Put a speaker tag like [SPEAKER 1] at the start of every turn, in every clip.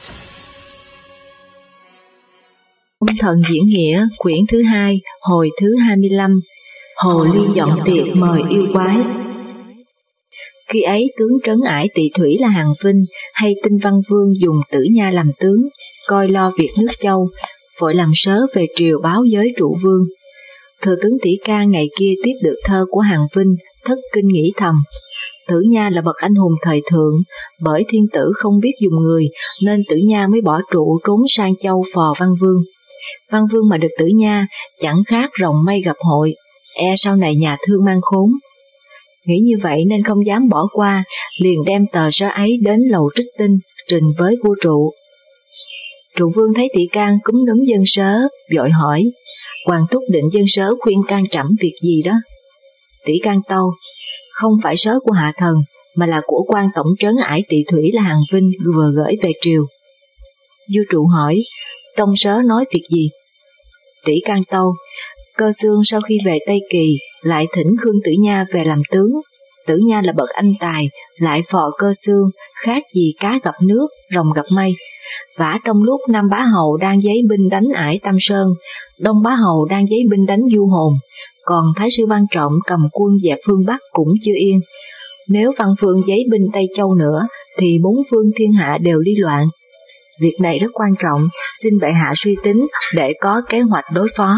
[SPEAKER 1] Công thần diễn nghĩa, quyển thứ 2, hồi thứ 25. Hồ ly dọn tiệc mời yêu quái. Khi ấy tướng trấn ải Tỵ Thủy là Hàn Vinh hay Tinh Văn Vương dùng Tử Nha làm tướng, coi lo việc nước Châu, vội làm sớ về triều báo giới trụ vương. Thừa tướng Tỷ Can ngày kia tiếp được thơ của Hàn Vinh, thất kinh nghĩ thầm: Tử Nha là bậc anh hùng thời thượng, bởi thiên tử không biết dùng người nên Tử Nha mới bỏ trụ trốn sang châu phò Văn Vương. Văn Vương mà được Tử Nha chẳng khác rồng mây gặp hội, e sau này nhà thương mang khốn. Nghĩ như vậy nên không dám bỏ qua, liền đem tờ sớ ấy đến lầu Trích Tinh trình với vua Trụ. Trụ vương thấy Tỷ Can cúm núm dân sớ, vội hỏi: Hoàng thúc định dân sớ khuyên can trẫm việc gì đó? Tỷ Can tâu: Không phải sớ của hạ thần, mà là của quan tổng trấn ải Tỵ Thủy là Hàn Vinh vừa gửi về triều. Vua Trụ hỏi: Trong sớ nói việc gì? Tỷ Can tâu: Cơ Xương sau khi về Tây Kỳ lại thỉnh Khương Tử Nha về làm tướng. Tử Nha là bậc anh tài, lại phò Cơ Xương, khác gì cá gặp nước, rồng gặp mây. Vả trong lúc Nam Bá Hầu đang giấy binh đánh ải Tam Sơn, Đông Bá Hầu đang giấy binh đánh Du Hồn, còn Thái sư Văn Trọng cầm quân dẹp phương Bắc cũng chưa yên. Nếu Văn Phương giấy binh Tây Châu nữa, thì bốn phương thiên hạ đều đi loạn. Việc này rất quan trọng, xin bệ hạ suy tính để có kế hoạch đối phó.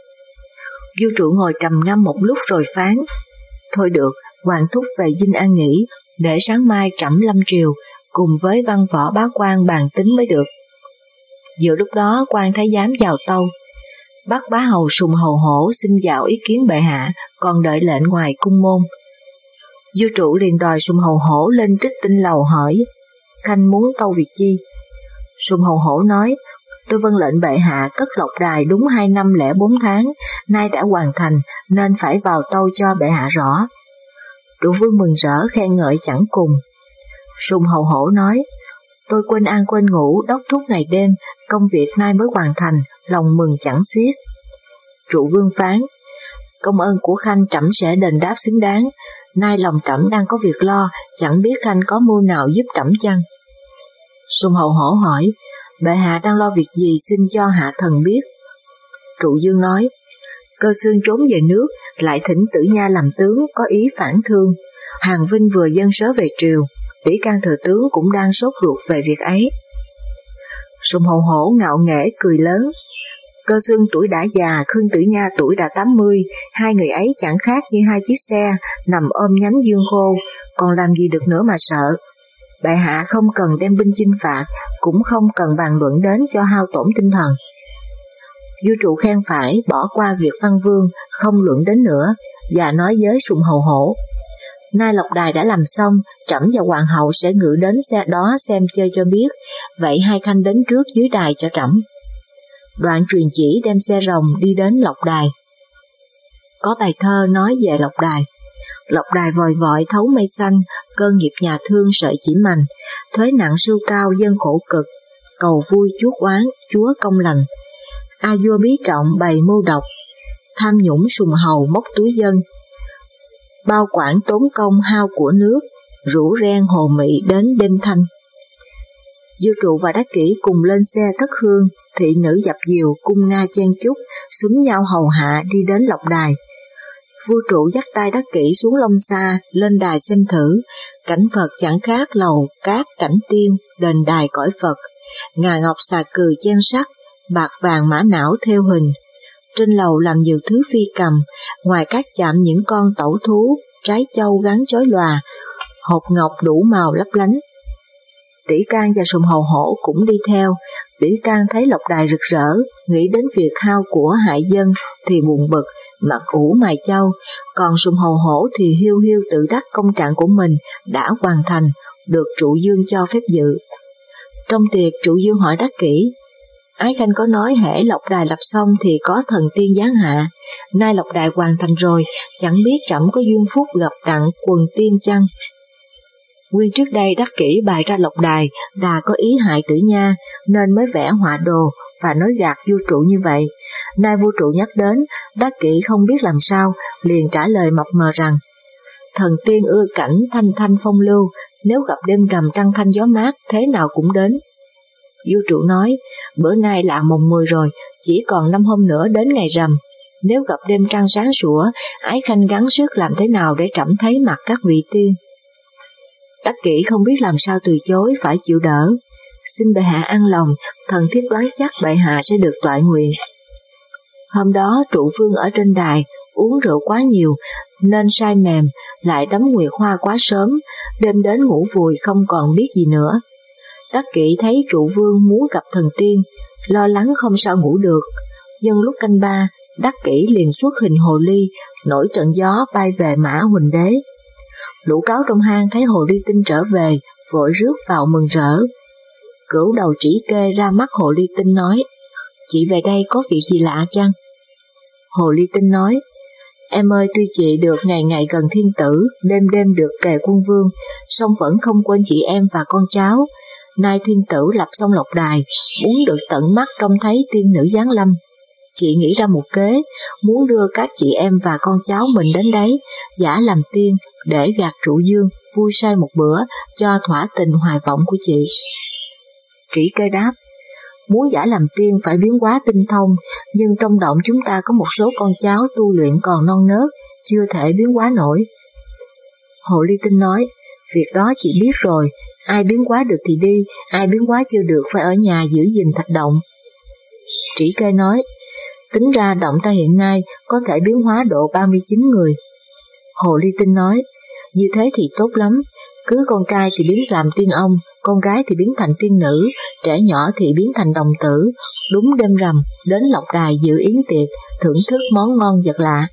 [SPEAKER 1] Vua Trụ ngồi trầm ngâm một lúc rồi phán: Thôi được, hoàng thúc về dinh an nghỉ, để sáng mai trẫm lâm triều, cùng với văn võ bá quan bàn tính mới được. Giữa lúc đó quan thái giám vào tâu: Bắc Bá Hầu Sùng Hầu Hổ xin vào ý kiến bệ hạ, còn đợi lệnh ngoài cung môn. Vua Trụ liền đòi Sùng Hầu Hổ lên Trích Tinh lầu hỏi: Khanh muốn tâu việc chi? Sùng Hầu Hổ nói: Tôi vâng lệnh bệ hạ cất lộc đài đúng 2 năm lẻ 4 tháng, nay đã hoàn thành nên phải vào tâu cho bệ hạ rõ. Trụ vương mừng rỡ khen ngợi chẳng cùng. Sùng Hầu Hổ nói: Tôi quên ăn quên ngủ đốc thúc ngày đêm, công việc nay mới hoàn thành, lòng mừng chẳng xiết. Trụ vương phán: Công ơn của Khanh trẫm sẽ đền đáp xứng đáng, nay lòng trẫm đang có việc lo, chẳng biết Khanh có mưu nào giúp trẫm chăng? Sùng Hầu Hổ hỏi: Bệ hạ đang lo việc gì xin cho hạ thần biết. Trụ vương nói: Cơ Xương trốn về nước, lại thỉnh Tử Nha làm tướng, có ý phản thương. Hàn Vinh vừa dâng sớ về triều, Tỷ Can thừa tướng cũng đang sốt ruột về việc ấy. Sùng Hầu Hổ ngạo nghễ cười lớn: Cơ Xương tuổi đã già, Khương Tử Nha tuổi đã 80, hai người ấy chẳng khác như hai chiếc xe nằm ôm nhánh dương khô, còn làm gì được nữa mà sợ. Bệ hạ không cần đem binh chinh phạt, cũng không cần bàn luận đến cho hao tổn tinh thần. Vua Trụ khen phải, bỏ qua việc Văn Vương, không luận đến nữa, và nói với Sùng Hầu Hổ: Nay lộc đài đã làm xong, trẫm và hoàng hậu sẽ ngự đến xe đó xem chơi cho biết, vậy hai khanh đến trước dưới đài cho trẫm. Đoạn truyền chỉ đem xe rồng đi đến lộc đài. Có bài thơ nói về lộc đài: Lộc đài vòi vọi thấu mây xanh, cơ nghiệp nhà thương sợi chỉ mành, thuế nặng sưu cao dân khổ cực, cầu vui chuốc oán chúa công lành. A vua bí trọng bày mưu độc, tham nhũng sùng hầu móc túi dân. Bao quản tốn công hao của nước, rủ ren hồ mị đến đêm thanh. Vua Trụ và Đắc Kỷ cùng lên xe thất hương, thị nữ dập dìu cung nga chen chúc, xúm nhau hầu hạ đi đến lộc đài. Vua Trụ dắt tay Đắc Kỷ xuống Long Sa, lên đài xem thử, cảnh Phật chẳng khác lầu cát cảnh tiên, đền đài cõi Phật, ngà ngọc xà cừ chen sắt, bạc vàng mã não thêu hình. Trên lầu làm nhiều thứ phi cầm, ngoài các chạm những con tẩu thú, trái châu gắn chói lòa, hột ngọc đủ màu lấp lánh. Tỷ Can và Sùng Hầu Hổ cũng đi theo. Tỷ Can thấy lộc đài rực rỡ, nghĩ đến việc hao của hại dân thì buồn bực, mặt ủ mày chau, còn Sùng Hầu Hổ thì hiu hiu tự đắc công trạng của mình đã hoàn thành, được Trụ vương cho phép dự. Trong tiệc Trụ vương hỏi Đắc Kỷ: Ái khanh có nói hễ lộc đài lập xong thì có thần tiên giáng hạ, nay lộc đài hoàn thành rồi, chẳng biết trẫm có duyên phúc gặp đặng quần tiên chăng? Nguyên trước đây Đắc Kỷ bày ra lộc đài là có ý hại Tử Nha, nên mới vẽ họa đồ và nói gạt vua Trụ như vậy. Nay vua Trụ nhắc đến, Đắc Kỷ không biết làm sao, liền trả lời mập mờ rằng: Thần tiên ưa cảnh thanh thanh phong lưu, nếu gặp đêm rằm trăng thanh gió mát, thế nào cũng đến. Vua trụ nói, bữa nay là mùng 10 rồi, chỉ còn 5 hôm nữa đến ngày rằm. Nếu gặp đêm trăng sáng sủa, Ái Khanh gắng sức làm thế nào để trẫm thấy mặt các vị tiên. Đắc Kỷ không biết làm sao từ chối, phải chịu đỡ. Xin bệ hạ an lòng, thần thiếp đoán chắc bệ hạ sẽ được toại nguyện. Hôm đó trụ vương ở trên đài, uống rượu quá nhiều, nên say mềm, lại đắm nguyệt hoa quá sớm, đêm đến ngủ vùi không còn biết gì nữa. Đắc Kỷ thấy trụ vương muốn gặp thần tiên, lo lắng không sao ngủ được. Dân lúc canh ba, Đắc Kỷ liền xuất hình hồ ly, nổi trận gió bay về Mã Huỳnh Đế. Lũ cáo trong hang thấy hồ ly tinh trở về, vội rước vào mừng rỡ. Cửu đầu Trĩ Kê ra mắt hồ ly tinh nói, chị về đây có việc gì lạ chăng? Hồ ly tinh nói, em ơi, tuy chị được ngày ngày gần thiên tử, đêm đêm được kề quân vương, song vẫn không quên chị em và con cháu. Nay thiên tử lập xong lộc đài, muốn được tận mắt trông thấy tiên nữ giáng lâm. Chị nghĩ ra một kế, muốn đưa các chị em và con cháu mình đến đấy, giả làm tiên để gạt trụ dương, vui say một bữa, cho thỏa tình hoài vọng của chị. Trĩ Kê đáp, muốn giả làm tiên phải biến hóa tinh thông, nhưng trong động chúng ta có một số con cháu tu luyện còn non nớt, chưa thể biến hóa nổi. Hồ ly tinh nói, việc đó chị biết rồi, ai biến hóa được thì đi, ai biến hóa chưa được phải ở nhà giữ gìn thạch động. Trĩ Kê nói, tính ra động ta hiện nay có thể biến hóa độ 39 người. Hồ ly tinh nói, như thế thì tốt lắm, cứ con trai thì biến làm tiên ông, con gái thì biến thành tiên nữ, trẻ nhỏ thì biến thành đồng tử, đúng đêm rằm đến lộc đài dự yến tiệc, thưởng thức món ngon vật lạ.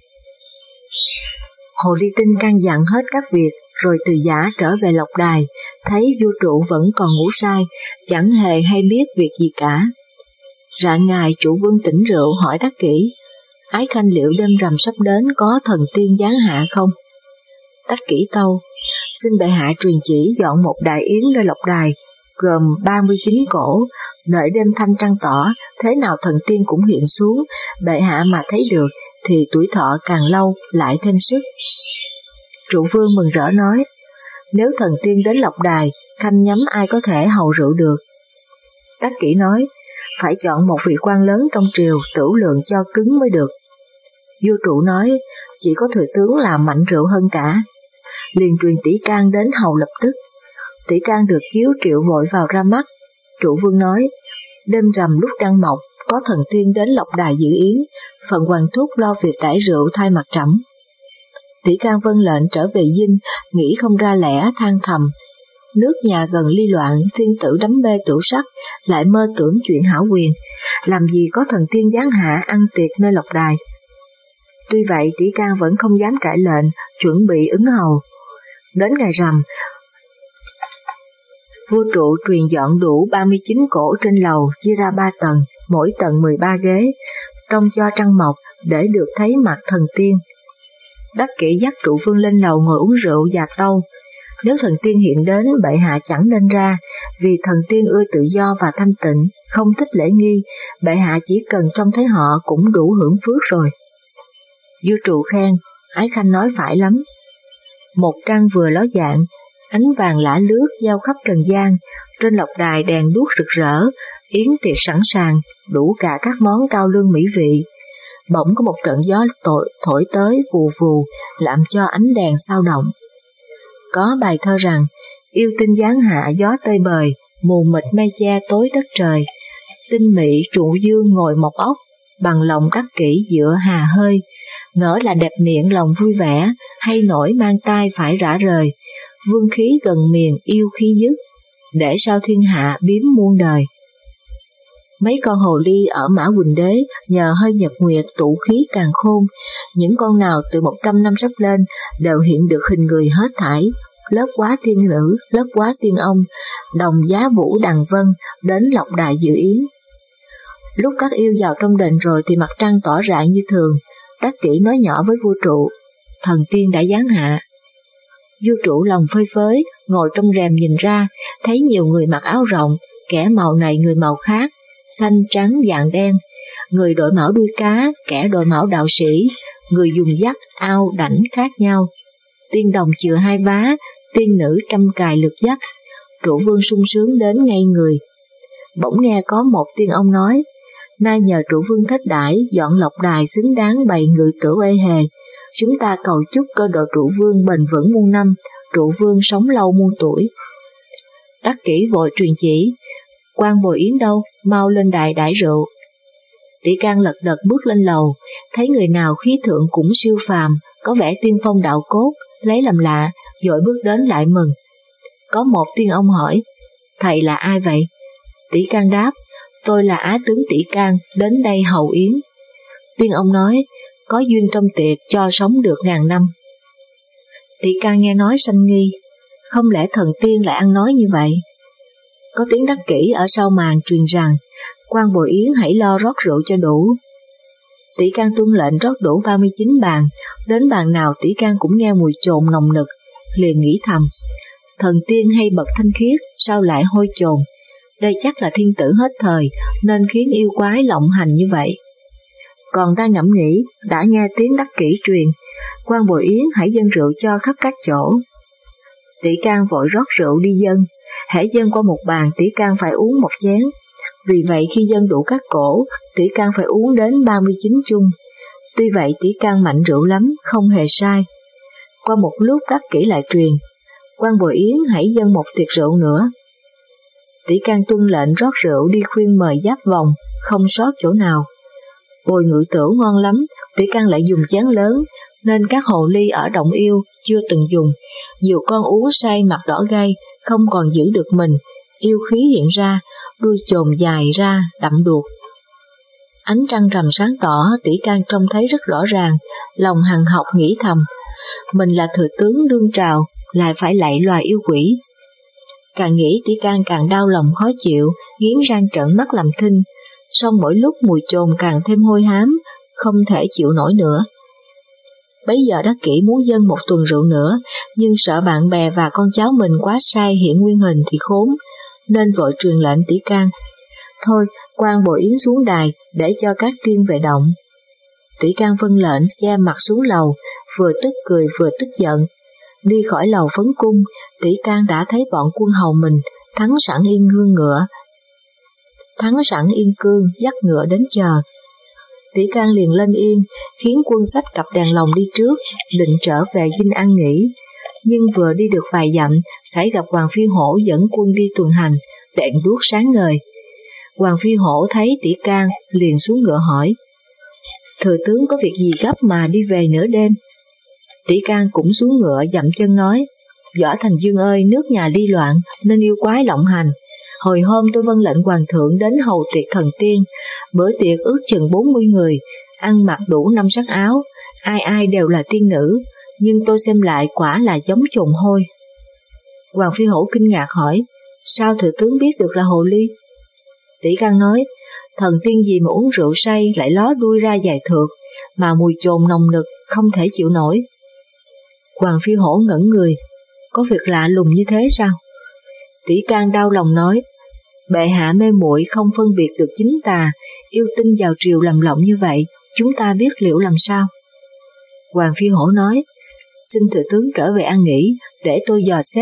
[SPEAKER 1] Hồ ly tinh căn dặn hết các việc, rồi từ giã trở về lộc đài, thấy vua trụ vẫn còn ngủ say, chẳng hề hay biết việc gì cả. Rạng ngày trụ vương tỉnh rượu hỏi Đắc Kỷ, Ái Khanh liệu đêm rằm sắp đến có thần tiên giáng hạ không? Đắc Kỷ tâu, xin bệ hạ truyền chỉ dọn một đại yến nơi lộc đài, gồm 39 cổ, đợi đêm thanh trăng tỏ, thế nào thần tiên cũng hiện xuống, bệ hạ mà thấy được, thì tuổi thọ càng lâu, lại thêm sức. Trụ vương mừng rỡ nói, nếu thần tiên đến lộc đài, khanh nhắm ai có thể hầu rượu được. Đắc Kỷ nói, phải chọn một vị quan lớn trong triều, tửu lượng cho cứng mới được. Vua trụ nói, chỉ có thừa tướng là mạnh rượu hơn cả. Liền truyền Tỷ Can đến hầu lập tức. Tỷ Can được chiếu triệu vội vào ra mắt. Trụ vương nói, đêm rằm lúc trăng mọc, có thần tiên đến lộc đài dự yến, phận hoàng thúc lo việc đãi rượu thay mặt trẫm. Tỷ Can vâng lệnh trở về dinh, nghĩ không ra lẽ, than thầm. Nước nhà gần ly loạn, thiên tử đắm mê tửu sắc, lại mơ tưởng chuyện hảo quyền, làm gì có thần tiên giáng hạ ăn tiệc nơi lộc đài. Tuy vậy Tỷ Can vẫn không dám cãi lệnh, chuẩn bị ứng hầu. Đến ngày rằm, vua trụ truyền dọn đủ 39 cỗ trên lầu, chia ra 3 tầng, mỗi tầng 13 ghế, trông cho trăng mọc để được thấy mặt thần tiên. Đắc Kỷ dắt trụ vương lên lầu ngồi uống rượu và tâu, nếu thần tiên hiện đến bệ hạ chẳng nên ra, vì thần tiên ưa tự do và thanh tịnh, không thích lễ nghi, bệ hạ chỉ cần trông thấy họ cũng đủ hưởng phước rồi. Vua trụ khen, Ái Khanh nói phải lắm. Một trăng vừa ló dạng, ánh vàng lả lướt giao khắp trần gian, trên lộc đài đèn đuốc rực rỡ, yến tiệc sẵn sàng, đủ cả các món cao lương mỹ vị. Bỗng có một trận gió thổi tới vù vù, làm cho ánh đèn sao động. Có bài thơ rằng, yêu tinh giáng hạ gió tơi bời, mù mịt mây che tối đất trời, tinh mị trụ dương ngồi một ốc, bằng lòng Đắc Kỷ dựa hà hơi, ngỡ là đẹp miệng lòng vui vẻ, hay nổi mang tai phải rã rời, vương khí gần miền yêu khí dứt, để sao thiên hạ biếm muôn đời. Mấy con hồ ly ở Mã Huỳnh Đế nhờ hơi nhật nguyệt tụ khí càng khôn, những con nào từ 100 năm sắp lên đều hiện được hình người hết thảy, lớp quá tiên nữ, lớp quá tiên ông, đồng giá vũ đằng vân, đến lộc đài dự yến. Lúc các yêu vào trong đền rồi thì mặt trăng tỏ rạng như thường. Đắc Kỷ nói nhỏ với vua trụ, thần tiên đã giáng hạ. Vua trụ lòng phơi phới, ngồi trong rèm nhìn ra, thấy nhiều người mặc áo rộng, kẻ màu này người màu khác, xanh trắng vàng đen, người đội mão đuôi cá, kẻ đội mão đạo sĩ, người dùng dắt, ao, đảnh khác nhau. Tiên đồng chừa hai vá, tiên nữ trăm cài lược dắt. Trụ vương sung sướng đến ngay người. bỗng nghe có một tiên ông nói, nay nhờ trụ vương thết đãi dọn lộc đài xứng đáng bày ngự tửu ê hề, chúng ta cầu chúc cơ độ trụ vương bền vững muôn năm, trụ vương sống lâu muôn tuổi. Đắc Kỷ vội truyền chỉ, quan Bồi Yến đâu, mau lên đài đãi rượu. Tỷ Can lật đật bước lên lầu, thấy người nào khí thượng cũng siêu phàm, có vẻ tiên phong đạo cốt, lấy làm lạ, vội bước đến lại mừng. Có một tiên ông hỏi, thầy là ai vậy? Tỷ Can đáp, tôi là Á tướng Tỷ Can, đến đây hầu yến. Tiên ông nói, có duyên trong tiệc cho sống được 1000 năm. Tỷ Can nghe nói sanh nghi, không lẽ thần tiên lại ăn nói như vậy? Có tiếng Đắc Kỷ ở sau màn truyền rằng, quan Bồi Yến hãy lo rót rượu cho đủ. Tỷ Can tuân lệnh rót đủ 39 bàn, đến bàn nào Tỷ Can cũng nghe mùi chồn nồng nực, liền nghĩ thầm, thần tiên hay bậc thanh khiết, sao lại hôi chồn? Đây chắc là thiên tử hết thời, nên khiến yêu quái lộng hành như vậy. Còn ta ngẫm nghĩ, đã nghe tiếng Đắc Kỷ truyền, quan Bồi Yến hãy dâng rượu cho khắp các chỗ. Tỷ Can vội rót rượu đi dâng, hễ dâng qua một bàn Tỷ Can phải uống một chén. Vì vậy khi dâng đủ các cổ, Tỷ Can phải uống đến 39 chung. Tuy vậy Tỷ Can mạnh rượu lắm, không hề sai. Qua một lúc Đắc Kỷ lại truyền, quan Bồi Yến hãy dâng một tiệc rượu nữa. Tỷ Can tuân lệnh rót rượu đi khuyên mời giáp vòng, không sót chỗ nào. Bồi ngự tửu ngon lắm, Tỷ Can lại dùng chén lớn, nên các hồ ly ở Động Yêu chưa từng dùng. Nhiều con uống say mặt đỏ gay, không còn giữ được mình, yêu khí hiện ra, đuôi chồm dài ra, đậm đuột. Ánh trăng rằm sáng tỏ, Tỷ Can trông thấy rất rõ ràng, lòng hằng học nghĩ thầm, mình là thừa tướng đương trào, lại phải lạy loài yêu quỷ. Càng nghĩ Tỷ Can càng đau lòng khó chịu, nghiến răng trợn mắt làm thinh, song mỗi lúc mùi chồn càng thêm hôi hám, không thể chịu nổi nữa. Bấy giờ Đắc Kỷ muốn dâng một tuần rượu nữa, nhưng sợ bạn bè và con cháu mình quá sai hiện nguyên hình thì khốn, nên vội truyền lệnh Tỷ Can. Thôi, quan Bồi Yến xuống đài để cho các tiên về động. Tỷ Can vâng lệnh che mặt xuống lầu, vừa tức cười vừa tức giận. Đi khỏi lầu Phấn Cung, Tỷ Can đã thấy bọn quân hầu mình thắng sẵn yên cương dắt ngựa đến chờ. Tỷ Can liền lên yên, khiến quân xách cặp đèn lồng đi trước, định trở về dinh ăn nghỉ. Nhưng vừa đi được vài dặm, xảy gặp Hoàng Phi Hổ dẫn quân đi tuần hành, đèn đuốc sáng ngời. Hoàng Phi Hổ thấy Tỷ Can liền xuống ngựa hỏi, thừa tướng có việc gì gấp mà đi về nửa đêm? Tỷ Can cũng xuống ngựa dậm chân nói, Võ Thành Dương ơi, nước nhà đi loạn nên yêu quái lộng hành. Hồi hôm tôi vâng lệnh hoàng thượng đến hầu tiệc thần tiên, bữa tiệc ước chừng 40 người, ăn mặc đủ 5 sắc áo, ai ai đều là tiên nữ, nhưng tôi xem lại quả là giống chồn hôi. Hoàng Phi Hổ kinh ngạc hỏi, sao thừa tướng biết được là hồ ly? Tỷ Can nói, thần tiên gì mà uống rượu say lại ló đuôi ra dài thượt, mà mùi chồn nồng nực không thể chịu nổi. Hoàng Phi Hổ ngẩn người, có việc lạ lùng như thế sao? Tỷ Can đau lòng nói, bệ hạ mê muội không phân biệt được chính tà, yêu tinh vào triều làm lộng như vậy, chúng ta biết liệu làm sao? Hoàng Phi Hổ nói, xin thừa tướng trở về an nghỉ, để tôi dò xét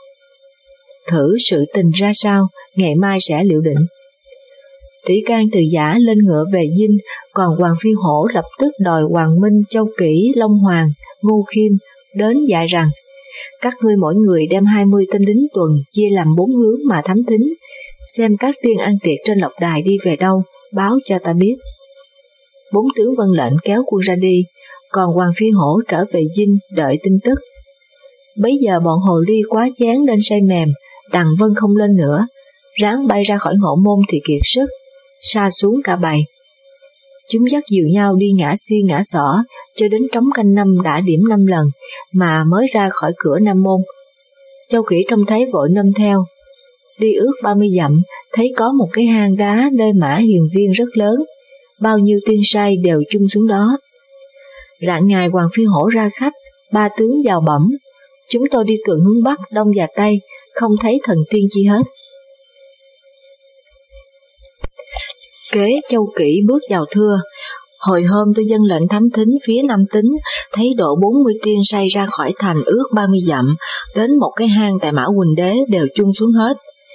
[SPEAKER 1] thử sự tình ra sao, ngày mai sẽ liệu định. Tỷ Can từ giả lên ngựa về dinh, còn Hoàng Phi Hổ lập tức đòi Hoàng Minh, Châu Kỷ, Long Hoàng, Ngô Khiêm đến dạy rằng, các ngươi mỗi người đem 20 tên lính tuần chia làm 4 hướng mà thám thính, xem các tiên ăn tiệc trên lộc đài đi về đâu, báo cho ta biết. 4 tướng vâng lệnh kéo quân ra đi, còn Hoàng Phi Hổ trở về dinh đợi tin tức. Bấy giờ bọn hồ ly quá chán nên say mềm, đằng vân không lên nữa, ráng bay ra khỏi ngộ môn thì kiệt sức, sa xuống cả bầy. Chúng dắt dìu nhau đi ngã si ngã xỏ, cho đến trống canh năm đã điểm 5 lần, mà mới ra khỏi cửa Nam môn. Châu Kỷ trông thấy vội nâm theo. Đi ước 30 dặm, thấy có một cái hang đá nơi Mã Hiền Viên rất lớn, bao nhiêu tiên sai đều chung xuống đó. Rạng ngày Hoàng Phi Hổ ra khách, 3 tướng vào bẩm, chúng tôi đi tuần hướng Bắc, Đông và Tây, không thấy thần tiên chi hết. Kế Châu Kỷ bước vào thưa, hồi hôm tôi dâng lệnh thám thính phía Nam Tính, thấy độ 40 tiên say ra khỏi thành ước 30 dặm, đến một cái hang tại Mã Huỳnh Đế đều chung xuống hết.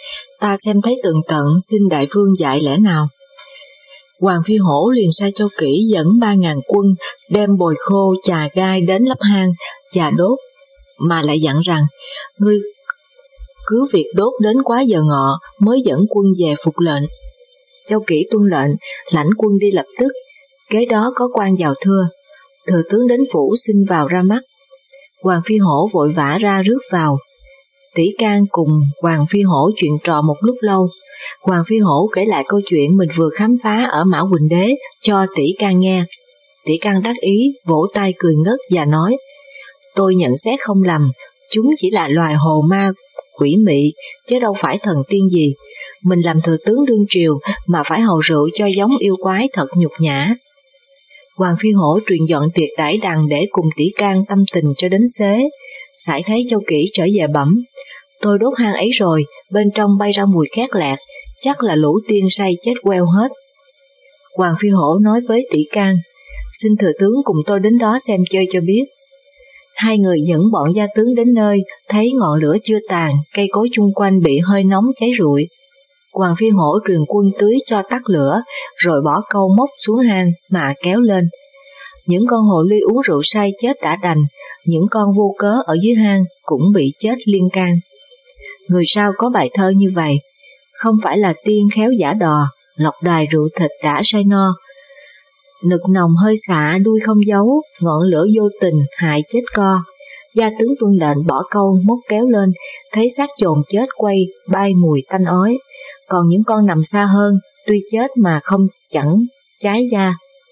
[SPEAKER 1] ta xem thấy tường tận, xin đại vương dạy lẽ nào. Hoàng Phi Hổ liền sai Châu Kỷ dẫn 3.000 quân đem bồi khô chà gai đến lấp hang và đốt, mà lại dặn rằng ngươi cứ việc đốt đến quá giờ ngọ mới dẫn quân về phục lệnh. Châu Kỷ tuân lệnh, lãnh quân đi lập tức. Kế đó có quan vào thưa, thừa tướng đến phủ xin vào ra mắt. Hoàng Phi Hổ vội vã ra rước vào. Tỷ Can cùng Hoàng Phi Hổ chuyện trò một lúc lâu. Hoàng Phi Hổ kể lại câu chuyện mình vừa khám phá ở Mã Quỳnh Đế cho Tỷ Can nghe. Tỷ Can đắc ý, vỗ tay cười ngất và nói, tôi nhận xét không lầm, chúng chỉ là loài hồ ma, quỷ mị, chứ đâu phải thần tiên gì. Mình làm thừa tướng đương triều mà phải hầu rượu cho giống yêu quái thật nhục nhã. Hoàng Phi Hổ truyền dọn tiệc đãi đằng để cùng Tỷ Can tâm tình cho đến xế. Sải thấy Châu Kỷ trở về bẩm, tôi đốt hang ấy rồi, bên trong bay ra mùi khét lẹt, chắc là lũ tiên say chết queo hết. Hoàng Phi Hổ nói với Tỷ Can, xin thừa tướng cùng tôi đến đó xem chơi cho biết. Hai người dẫn bọn gia tướng đến nơi, thấy ngọn lửa chưa tàn, cây cối chung quanh bị hơi nóng cháy rụi. Hoàng Phi Hổ truyền quân tưới cho tắt lửa, rồi bỏ câu móc xuống hang mà kéo lên. Những con hồ ly uống rượu say chết đã đành, những con vô cớ ở dưới hang cũng bị chết liên can. Người sau có bài thơ như vậy, không phải là tiên khéo giả đò, lọc đài rượu thịt đã say no. Nực nồng hơi xạ đuôi không giấu, ngọn lửa vô tình hại chết co. Gia tướng tuân lệnh bỏ câu móc kéo lên, thấy xác chồn chết quay bay mùi tanh ói. Còn những con nằm xa hơn, tuy chết mà không chẳng cháy da.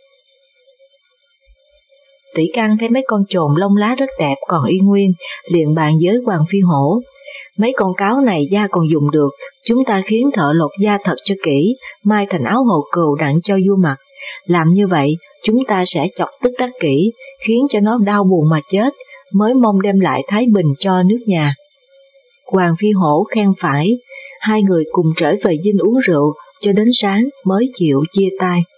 [SPEAKER 1] Tỷ Can thấy mấy con chồn lông lá rất đẹp còn y nguyên, liền bàn với Hoàng Phi Hổ. Mấy con cáo này da còn dùng được, chúng ta khiến thợ lột da thật cho kỹ, mai thành áo hồ cừu đặng cho vua mặc. Làm như vậy, chúng ta sẽ chọc tức Đắc Kỷ, khiến cho nó đau buồn mà chết, mới mong đem lại thái bình cho nước nhà. Hoàng Phi Hổ khen phải, hai người cùng trở về dinh uống rượu, cho đến sáng mới chịu chia tay.